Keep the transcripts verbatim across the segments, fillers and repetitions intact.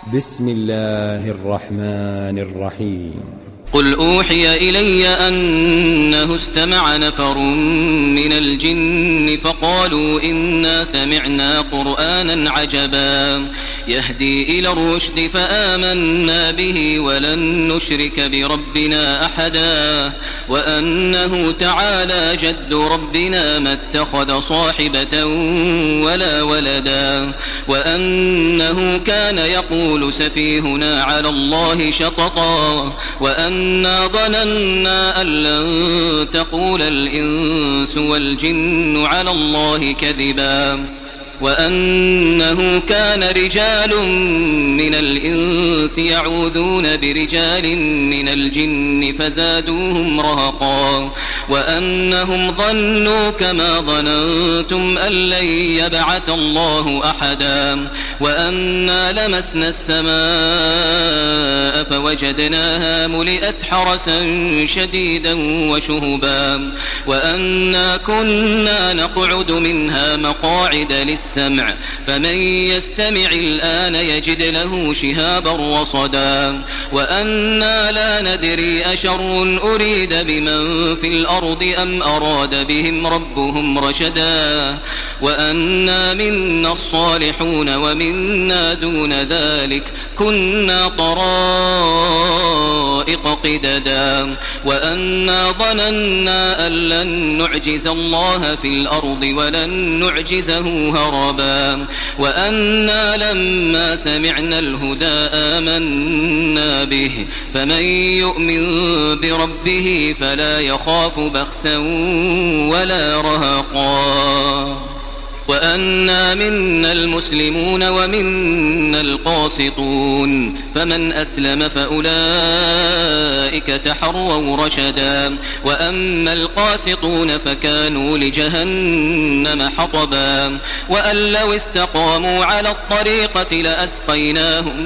بسم الله الرحمن الرحيم. قل أوحي إلي أنه استمع نفر من الجن فقالوا إنا سمعنا قرآنا عجبا يهدي إلى الرشد فآمنا به ولن نشرك بربنا أحدا وأنه تعالى جد ربنا ما اتخذ صاحبة ولا ولدا وأنه كان يقول سفيهنا على الله شططا وأن إنا ظننا أن لن تقول الإنس والجن على الله كذبا وأنه كان رجال من الإنس يعوذون برجال من الجن فزادوهم رهقا وأنهم ظنوا كما ظننتم أن لن يبعث الله أحدا وأنا لمسنا السماء فوجدناها ملئت حرسا شديدا وشهبا وأنا كنا نقعد منها مقاعد للسماء السمع فمن يستمع الآن يجد له شهابا رصدا وأنا لا ندري أشر أريد بمن في الأرض أم أراد بهم ربهم رشدا وأنا منا الصالحون ومنا دون ذلك كنا طرائق قددا وأنا ظننا أن لن نعجز الله في الأرض ولن نعجزه هربا وأنا لما سمعنا الهدى آمنا به فمن يؤمن بربه فلا يخاف بخسا ولا رهقا وأنا منا المسلمون ومنا القاسطون فمن أسلم فأولئك تحروا رشدا وأما القاسطون فكانوا لجهنم حطبا وأن لو استقاموا على الطريقة لأسقيناهم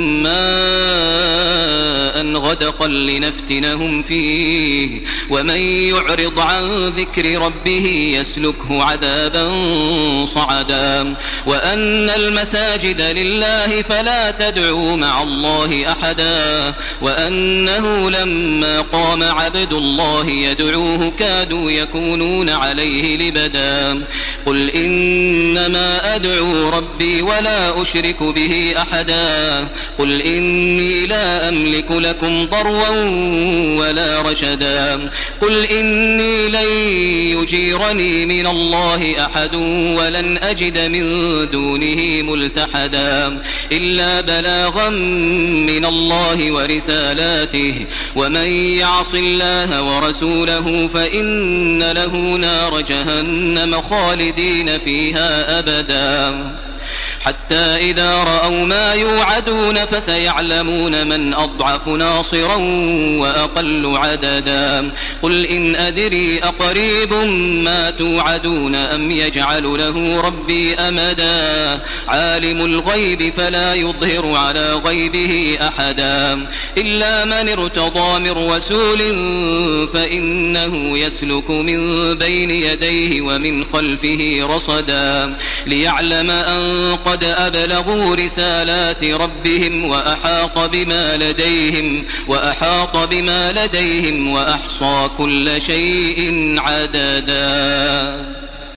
ماء غدقا لنفتنهم فيه ومن يعرض عن ذكر ربه يسلكه عذابا صعدا وأن المساجد لله فلا تدعوا مع الله أحدا وأنه لما قام عبد الله يدعوه كادوا يكونون عليه لبدا قل إنما أدعو ربي ولا أشرك به أحدا قل إني لا أملك لكم ضرا ولا رشدا قل إني لن يجيرني من الله أحد ولن أجد من دونه ملتحدا إلا بلاغا من الله ورسالاته ومن يعص الله ورسوله فإن له نار جهنم خالدين فيها أبدا حتى إذا رأوا ما يوعدون فسيعلمون من أضعف ناصرا وأقل عددا قل إن أدري أقريب ما توعدون أم يجعل له ربي أمدا عالم الغيب فلا يظهر على غيبه أحدا إلا من ارتضى من رسول فإنه يسلك من بين يديه ومن خلفه رصدا ليعلم أن قد أبلغوا رسالات ربهم وأحاط بما لديهم وأحاط بما لديهم وأحصى كل شيء عددا.